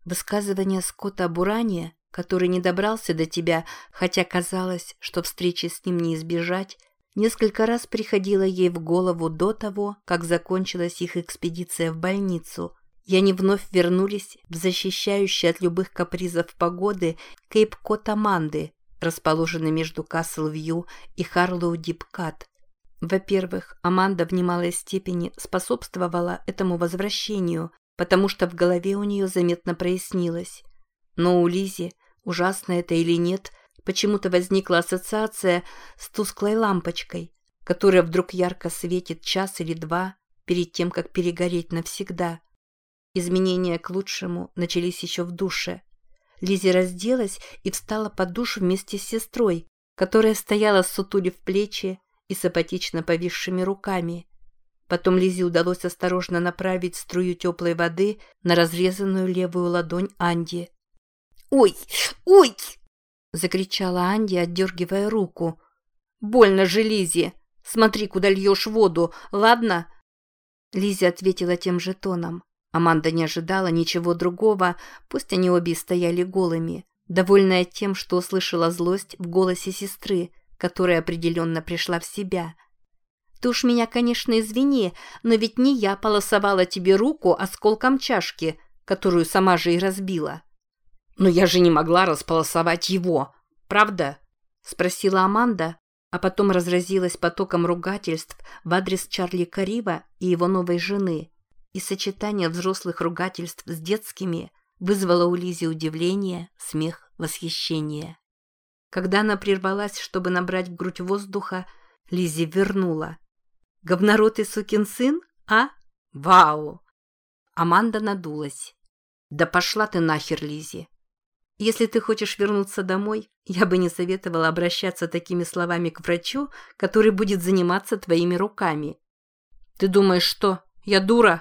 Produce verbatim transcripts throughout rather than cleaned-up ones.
Высказывание Скотта об уране, который не добрался до тебя, хотя казалось, что встречи с ним не избежать, несколько раз приходило ей в голову до того, как закончилась их экспедиция в больницу, и они вновь вернулись в защищающий от любых капризов погоды Кейп-Кот-Аманды, расположенный между Касл-Вью и Харлоу-Дип-Кат. Во-первых, Аманда в немалой степени способствовала этому возвращению, потому что в голове у нее заметно прояснилось. Но у Лизи, ужасно это или нет, почему-то возникла ассоциация с тусклой лампочкой, которая вдруг ярко светит час или два перед тем, как перегореть навсегда. Изменения к лучшему начались еще в душе. Лизи разделась и встала под душ вместе с сестрой, которая стояла ссутулив плечи и с апатично повисшими руками. Потом Лизе удалось осторожно направить струю теплой воды на разрезанную левую ладонь Анди. «Ой! Ой!» — закричала Анди, отдергивая руку. «Больно же, Лизе! Смотри, куда льешь воду, ладно?» Лизе ответила тем же тоном. Аманда не ожидала ничего другого, пусть они обе стояли голыми, довольная тем, что услышала злость в голосе сестры, которая определенно пришла в себя. «Ты уж меня, конечно, извини, но ведь не я полосовала тебе руку осколком чашки, которую сама же и разбила». «Но я же не могла располосовать его, правда?» — спросила Аманда, а потом разразилась потоком ругательств в адрес Чарли Карива и его новой жены. И сочетание взрослых ругательств с детскими вызвало у Лизи удивление, смех, восхищение. Когда она прервалась, чтобы набрать в грудь воздуха, Лизи вернула. «Говноротый сукин сын, а? Вау!» Аманда надулась. «Да пошла ты нахер, Лизи! Если ты хочешь вернуться домой, я бы не советовала обращаться такими словами к врачу, который будет заниматься твоими руками». «Ты думаешь, что, я дура?»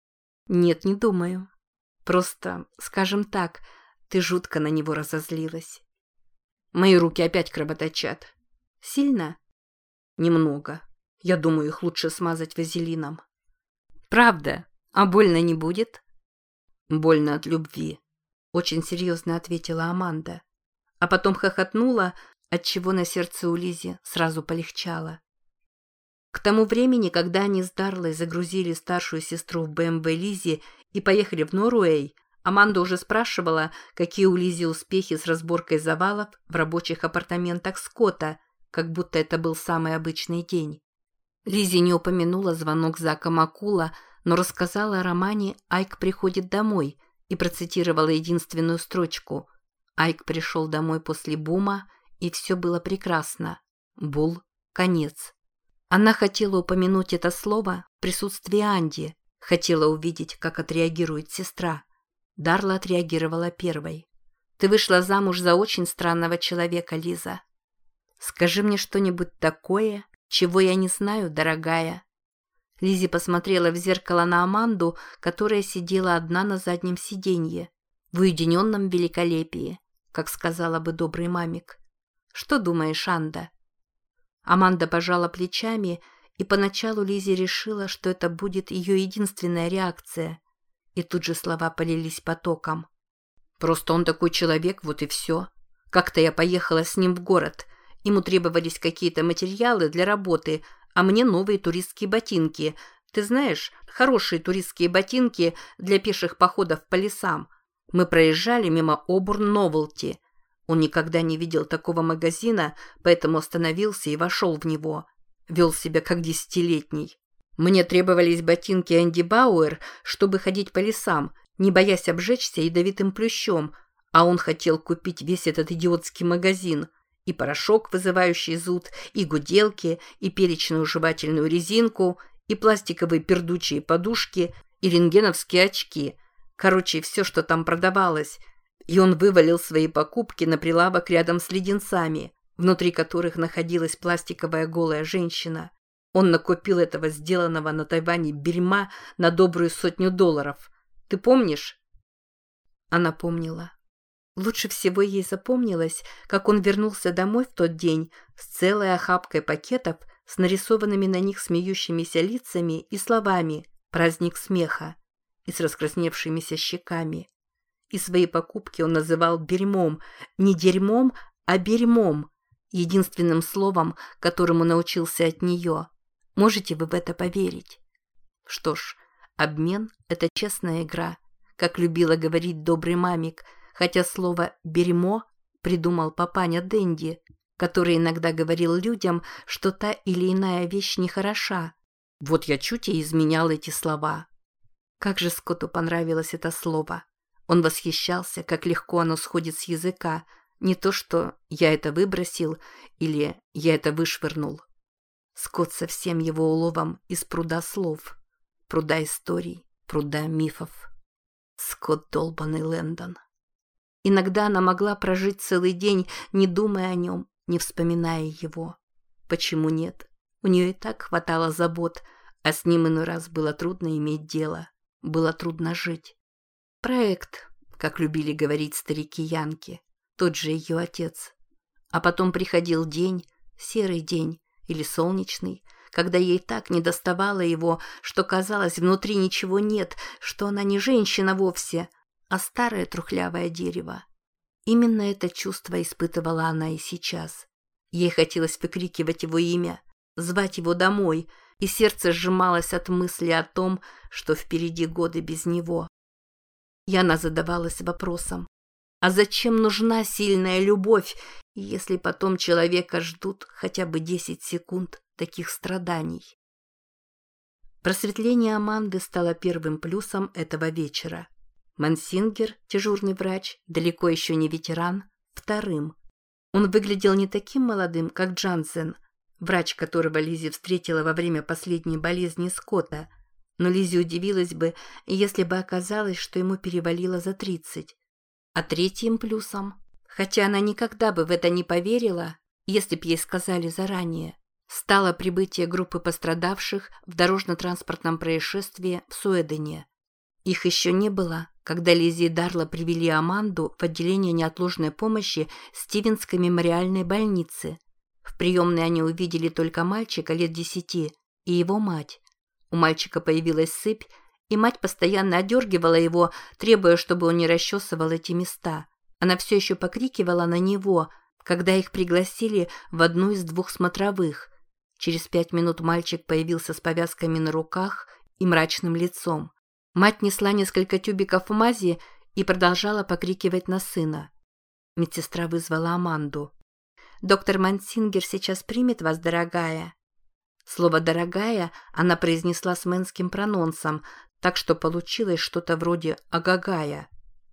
«Нет, не думаю. Просто, скажем так, ты жутко на него разозлилась». «Мои руки опять кровоточат». «Сильно?» «Немного. Я думаю, их лучше смазать вазелином». «Правда? А больно не будет?» «Больно от любви», — очень серьезно ответила Аманда. А потом хохотнула, отчего на сердце у Лизи сразу полегчало. К тому времени, когда они с Дарлой загрузили старшую сестру в бэ эм вэ Лизи и поехали в Норуэй, Аманда уже спрашивала, какие у Лизи успехи с разборкой завалов в рабочих апартаментах Скотта, как будто это был самый обычный день. Лизи не упомянула звонок Зака Маккула, но рассказала о романе «Айк приходит домой» и процитировала единственную строчку. Айк пришел домой после бума, и все было прекрасно. Бул – конец. Она хотела упомянуть это слово в присутствии Анди, хотела увидеть, как отреагирует сестра. Дарла отреагировала первой. «Ты вышла замуж за очень странного человека, Лиза. Скажи мне что-нибудь такое, чего я не знаю, дорогая». Лизи посмотрела в зеркало на Аманду, которая сидела одна на заднем сиденье, в уединенном великолепии, как сказала бы добрый мамик. «Что думаешь, Анда?» Аманда пожала плечами, и поначалу Лизи решила, что это будет ее единственная реакция. И тут же слова полились потоком. «Просто он такой человек, вот и все. Как-то я поехала с ним в город. Ему требовались какие-то материалы для работы, а мне новые туристские ботинки. Ты знаешь, хорошие туристские ботинки для пеших походов по лесам. Мы проезжали мимо Обурн-Новелти. Он никогда не видел такого магазина, поэтому остановился и вошел в него. Вел себя как десятилетний. Мне требовались ботинки Энди Бауэр, чтобы ходить по лесам, не боясь обжечься ядовитым плющом, а он хотел купить весь этот идиотский магазин. И порошок, вызывающий зуд, и гуделки, и перечную жевательную резинку, и пластиковые пердучие подушки, и рентгеновские очки. Короче, все, что там продавалось. И он вывалил свои покупки на прилавок рядом с леденцами, внутри которых находилась пластиковая голая женщина. Он накупил этого сделанного на Тайване бельма на добрую сотню долларов. Ты помнишь?» Она помнила. Лучше всего ей запомнилось, как он вернулся домой в тот день с целой охапкой пакетов с нарисованными на них смеющимися лицами и словами «Праздник смеха» и с раскрасневшимися щеками. и свои покупки он называл берьмом, не дерьмом, а берьмом, единственным словом, которому научился от нее. Можете вы в это поверить? Что ж, обмен – это честная игра, как любила говорить добрый мамик, хотя слово «берьмо» придумал папаня Дэнди, который иногда говорил людям, что та или иная вещь нехороша. Вот я чуть и изменял эти слова. Как же Скотту понравилось это слово. Он восхищался, как легко оно сходит с языка, не то что «я это выбросил» или «я это вышвырнул». Скотт со всем его уловом из пруда слов, пруда историй, пруда мифов. Скотт долбаный Лэндон. Иногда она могла прожить целый день, не думая о нем, не вспоминая его. Почему нет? У нее и так хватало забот, а с ним иной раз было трудно иметь дело, было трудно жить. Проект, как любили говорить старики-янки, тот же ее отец. А потом приходил день, серый день или солнечный, когда ей так недоставало его, что казалось, внутри ничего нет, что она не женщина вовсе, а старое трухлявое дерево. Именно это чувство испытывала она и сейчас. Ей хотелось выкрикивать его имя, звать его домой, и сердце сжималось от мысли о том, что впереди годы без него. И она задавалась вопросом: а зачем нужна сильная любовь, если потом человека ждут хотя бы десять секунд таких страданий? Просветление Аманды стало первым плюсом этого вечера. Мансингер, дежурный врач, далеко еще не ветеран, вторым. Он выглядел не таким молодым, как Джансен, врач, которого Лиззи встретила во время последней болезни Скотта, но Лиззи удивилась бы, если бы оказалось, что ему перевалило за тридцать. А третьим плюсом, хотя она никогда бы в это не поверила, если б ей сказали заранее, стало прибытие группы пострадавших в дорожно-транспортном происшествии в Суэдене. Их еще не было, когда Лиззи и Дарла привели Аманду в отделение неотложной помощи Стивенской мемориальной больницы. В приемной они увидели только мальчика лет десяти и его мать. У мальчика появилась сыпь, и мать постоянно одергивала его, требуя, чтобы он не расчесывал эти места. Она все еще покрикивала на него, когда их пригласили в одну из двух смотровых. Через пять минут мальчик появился с повязками на руках и мрачным лицом. Мать несла несколько тюбиков мази и продолжала покрикивать на сына. Медсестра вызвала Аманду. «Доктор Мансингер сейчас примет вас, дорогая». Слово «дорогая» она произнесла с мэнским прононсом, так что получилось что-то вроде «агагая».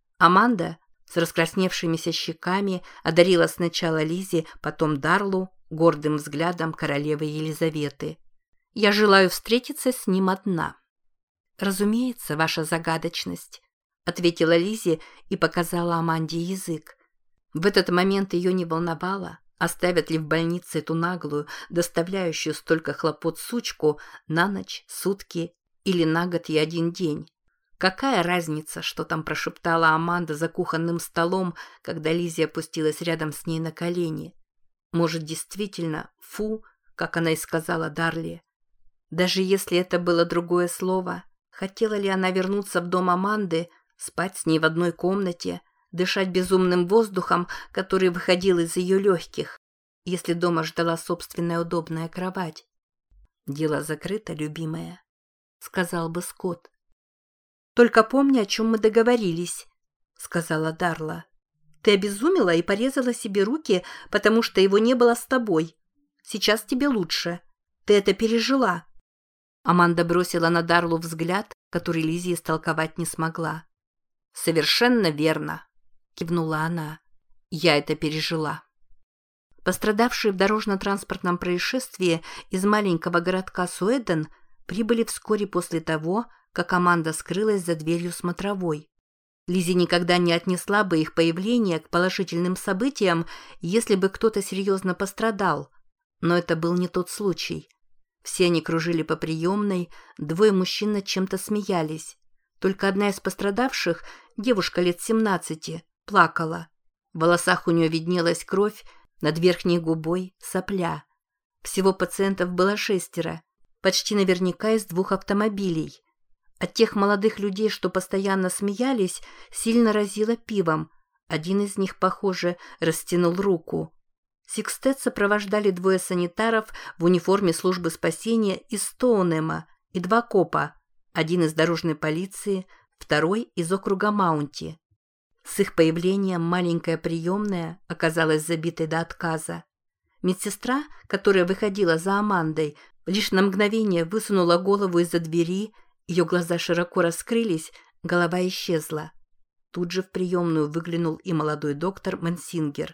Аманда с раскрасневшимися щеками одарила сначала Лиззи, потом Дарлу гордым взглядом королевы Елизаветы. «Я желаю встретиться с ним одна». «Разумеется, ваша загадочность», — ответила Лиззи и показала Аманде язык. В этот момент ее не волновало, оставят ли в больнице эту наглую, доставляющую столько хлопот сучку на ночь, сутки или на год и один день. Какая разница, что там прошептала Аманда за кухонным столом, когда Лиззи опустилась рядом с ней на колени? Может, действительно, фу, как она и сказала Дарли. Даже если это было другое слово, хотела ли она вернуться в дом Аманды, спать с ней в одной комнате, дышать безумным воздухом, который выходил из ее легких, если дома ждала собственная удобная кровать? «Дело закрыто, любимая», — сказал бы Скотт. «Только помни, о чем мы договорились», — сказала Дарла. «Ты обезумела и порезала себе руки, потому что его не было с тобой. Сейчас тебе лучше. Ты это пережила». Аманда бросила на Дарлу взгляд, который Лиззи истолковать не смогла. «Совершенно верно», — кивнула она. «Я это пережила». Пострадавшие в дорожно-транспортном происшествии из маленького городка Суэден прибыли вскоре после того, как Аманда скрылась за дверью смотровой. Лиззи никогда не отнесла бы их появление к положительным событиям, если бы кто-то серьезно пострадал, но это был не тот случай. Все они кружили по приемной, двое мужчин над чем-то смеялись. Только одна из пострадавших, девушка лет семнадцати, плакала. В волосах у нее виднелась кровь, над верхней губой сопля. Всего пациентов было шестеро, почти наверняка из двух автомобилей. От тех молодых людей, что постоянно смеялись, сильно разило пивом. Один из них, похоже, растянул руку. Сикстет сопровождали двое санитаров в униформе службы спасения из Стоунема и два копа, один из дорожной полиции, второй из округа Маунти. С их появлением маленькая приемная оказалась забитой до отказа. Медсестра, которая выходила за Амандой, лишь на мгновение высунула голову из-за двери, ее глаза широко раскрылись, голова исчезла. Тут же в приемную выглянул и молодой доктор Мансингер.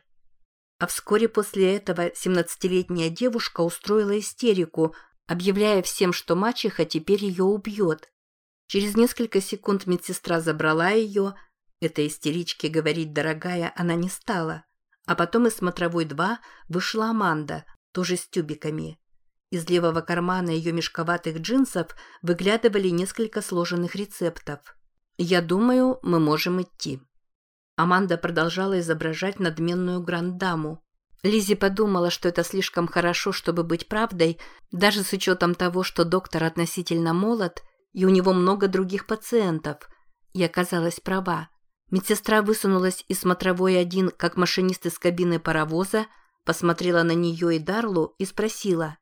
А вскоре после этого семнадцатилетняя девушка устроила истерику, объявляя всем, что мачеха теперь ее убьет. Через несколько секунд медсестра забрала ее. Этой истеричке говорить «дорогая» она не стала. А потом из смотровой два вышла Аманда, тоже с тюбиками. Из левого кармана ее мешковатых джинсов выглядывали несколько сложенных рецептов. «Я думаю, мы можем идти». Аманда продолжала изображать надменную гранд-даму. Лиззи подумала, что это слишком хорошо, чтобы быть правдой, даже с учетом того, что доктор относительно молод, и у него много других пациентов, и оказалась права. Медсестра высунулась из смотровой один, как машинист из кабины паровоза, посмотрела на нее и Дарлу и спросила: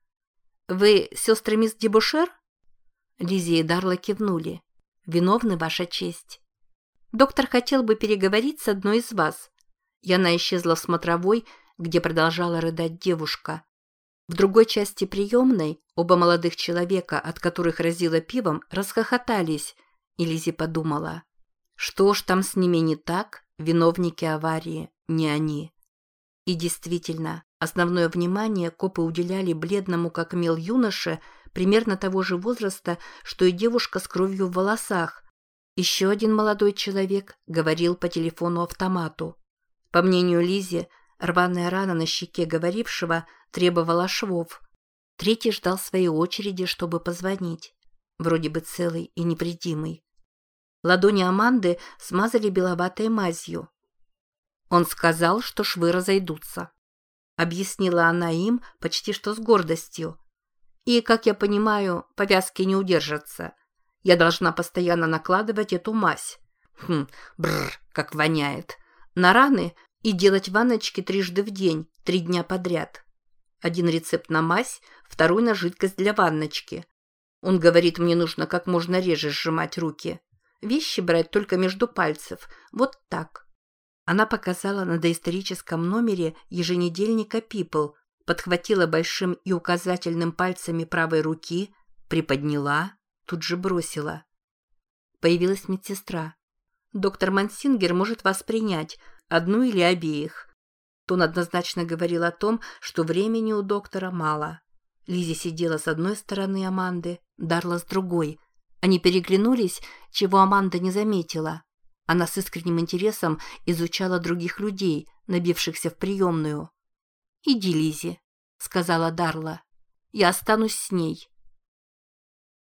«Вы сестры мисс Дебушер?» Лиззи и Дарла кивнули. «Виновны, Ваша честь. Доктор хотел бы переговорить с одной из вас». И она исчезла в смотровой, где продолжала рыдать девушка. В другой части приемной оба молодых человека, от которых разило пивом, расхохотались, и Лиззи подумала: что ж там с ними не так, виновники аварии не они. И действительно, основное внимание копы уделяли бледному как мел юноше, примерно того же возраста, что и девушка с кровью в волосах. Еще один молодой человек говорил по телефону-автомату. По мнению Лиззи, рваная рана на щеке говорившего требовала швов. Третий ждал своей очереди, чтобы позвонить. Вроде бы целый и невредимый. Ладони Аманды смазали беловатой мазью. «Он сказал, что швы разойдутся», — объяснила она им почти что с гордостью. «И, как я понимаю, повязки не удержатся. Я должна постоянно накладывать эту мазь. Хм, бррр, как воняет. На раны и делать ванночки трижды в день, три дня подряд. Один рецепт на мазь, второй на жидкость для ванночки. Он говорит, мне нужно как можно реже сжимать руки. Вещи брать только между пальцев, вот так». Она показала на доисторическом номере еженедельника People, подхватила большим и указательным пальцами правой руки, приподняла, тут же бросила. Появилась медсестра. «Доктор Мансингер может вас принять, одну или обеих». Тон однозначно говорил о том, что времени у доктора мало. Лиззи сидела с одной стороны Аманды, Дарла с другой. Они переглянулись, чего Аманда не заметила. Она с искренним интересом изучала других людей, набившихся в приемную. «Иди, Лиззи», — сказала Дарла. «Я останусь с ней.